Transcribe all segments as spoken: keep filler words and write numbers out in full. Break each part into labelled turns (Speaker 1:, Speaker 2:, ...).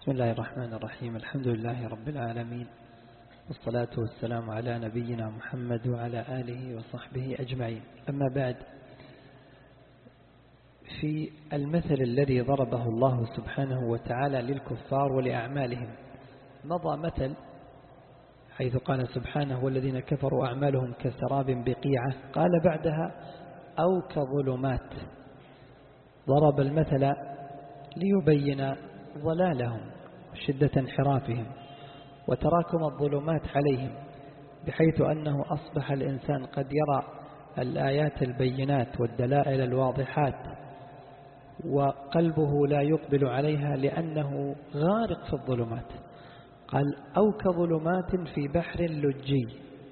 Speaker 1: بسم الله الرحمن الرحيم. الحمد لله رب العالمين، والصلاة والسلام على نبينا محمد وعلى آله وصحبه أجمعين. أما بعد، في المثل الذي ضربه الله سبحانه وتعالى للكفار ولأعمالهم مضى مثل، حيث قال سبحانه: والذين كفروا أعمالهم كسراب بقيعة، قال بعدها: أو كظلمات. ضرب المثل ليبين ضلالهم وشدة انحرافهم وتراكم الظلمات عليهم، بحيث أنه أصبح الإنسان قد يرى الآيات البينات والدلائل الواضحات وقلبه لا يقبل عليها لأنه غارق في الظلمات. قال: أو كظلمات في بحر لجي.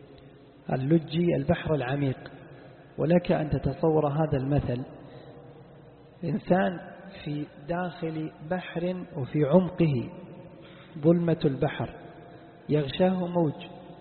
Speaker 1: اللجي البحر العميق. ولك أن تتصور هذا المثل: إنسان في داخل بحر وفي عمقه ظلمة البحر، يغشاه موج،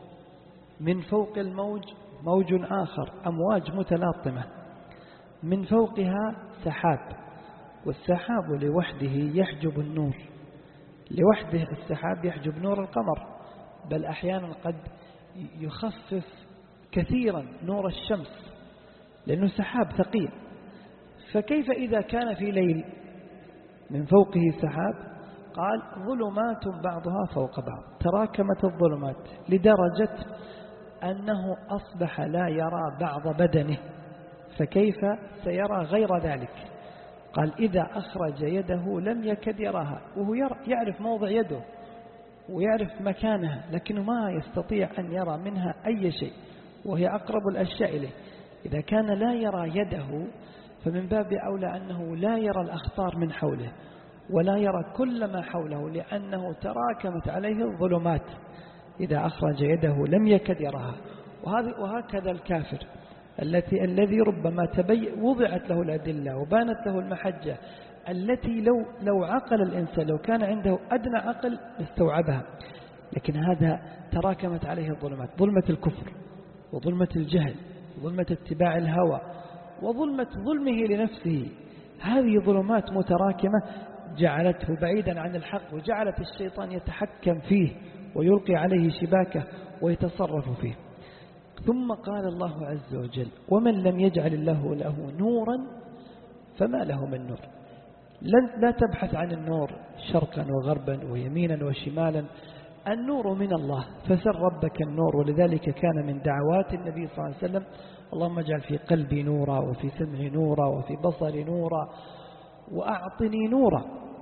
Speaker 1: من فوق الموج موج آخر، أمواج متلاطمة، من فوقها سحاب، والسحاب لوحده يحجب النور، لوحده السحاب يحجب نور القمر، بل أحيانا قد يخفف كثيرا نور الشمس لأنه سحاب ثقيل. فكيف إذا كان في ليل من فوقه سحاب؟ قال: ظلمات بعضها فوق بعض. تراكمت الظلمات لدرجة أنه أصبح لا يرى بعض بدنه، فكيف سيرى غير ذلك؟ قال: إذا أخرج يده لم يكد يراها، وهو يعرف موضع يده ويعرف مكانها، لكنه ما يستطيع أن يرى منها أي شيء، وهي أقرب الأشياء إليه. إذا كان لا يرى يده، فمن باب أولى أنه لا يرى الأخطار من حوله ولا يرى كل ما حوله، لأنه تراكمت عليه الظلمات. إذا أخرج يده لم يكد يراها. وهكذا الكافر التي الذي ربما تبي وضعت له الأدلة وبانت له المحجة، التي لو لو عقل الإنسان، لو كان عنده أدنى عقل استوعبها، لكن هذا تراكمت عليه الظلمات، ظلمة الكفر وظلمة الجهل وظلمة اتباع الهوى وظلمة ظلمه لنفسه. هذه ظلمات متراكمة جعلته بعيدا عن الحق، وجعلت الشيطان يتحكم فيه ويلقي عليه شباكه ويتصرف فيه. ثم قال الله عز وجل: ومن لم يجعل الله له نورا فما له من نور. لا تبحث عن النور شرقا وغربا ويمينا وشمالا، النور من الله، فسر ربك النور. ولذلك كان من دعوات النبي صلى الله عليه وسلم: اللهم اجعل في قلبي نورا، وفي سمعي نورا، وفي بصري نورا، وأعطني نورا.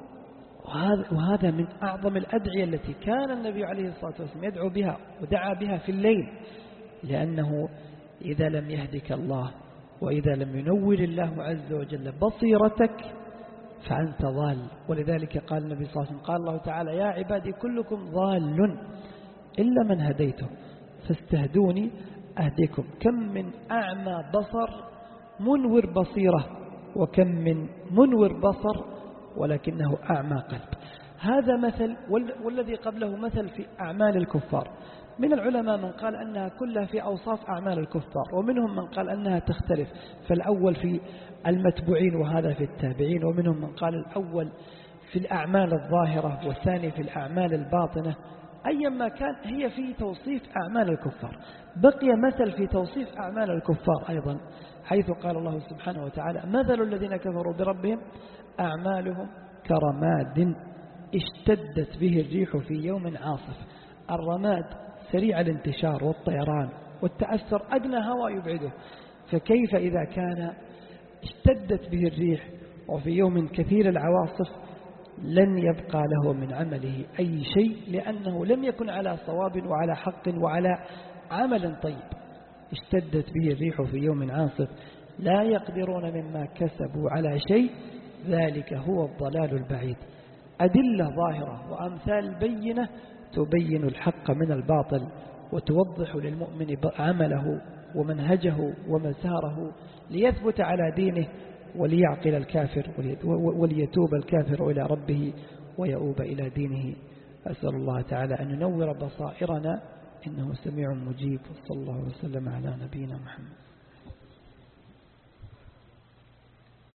Speaker 1: وهذا من أعظم الأدعية التي كان النبي عليه الصلاة والسلام يدعو بها ودعا بها في الليل، لأنه إذا لم يهدك الله وإذا لم ينور الله عز وجل بصيرتك فأنت ضال. ولذلك قال النبي صلى الله عليه وسلم: قال الله تعالى: يا عبادي كلكم ضال إلا من هديته فاستهدوني أهديكم. كم من أعمى بصر منور بصيرة، وكم من منور بصر ولكنه أعمى قلب. هذا مثل، والذي قبله مثل في أعمال الكفار. من العلماء من قال أنها كلها في أوصاف أعمال الكفار، ومنهم من قال أنها تختلف، فالأول في المتبوعين وهذا في التابعين، ومنهم من قال الأول في الأعمال الظاهرة والثاني في الأعمال الباطنة. أيما كان، هي في توصيف أعمال الكفار. بقي مثل في توصيف أعمال الكفار أيضا، حيث قال الله سبحانه وتعالى: مثل الذين كفروا بربهم أعمالهم كرماد اشتدت به الريح في يوم عاصف. الرماد سريع الانتشار والطيران والتأثر، أدنى هواء يبعده، فكيف إذا كان اشتدت به الريح وفي يوم كثير العواصف لن يبقى له من عمله أي شيء، لأنه لم يكن على صواب وعلى حق وعلى عمل طيب. اشتدت به الريح في يوم عاصف لا يقدرون مما كسبوا على شيء، ذلك هو الضلال البعيد. أدلة ظاهرة وأمثال بينة تبين الحق من الباطل، وتوضح للمؤمن عمله ومنهجه ومساره ليثبت على دينه، وليعقل الكافر وليتوب الكافر إلى ربه ويؤوب إلى دينه. أسأل الله تعالى أن ينور بصائرنا، إنه سميع مجيب. وصلى الله وسلم على نبينا محمد.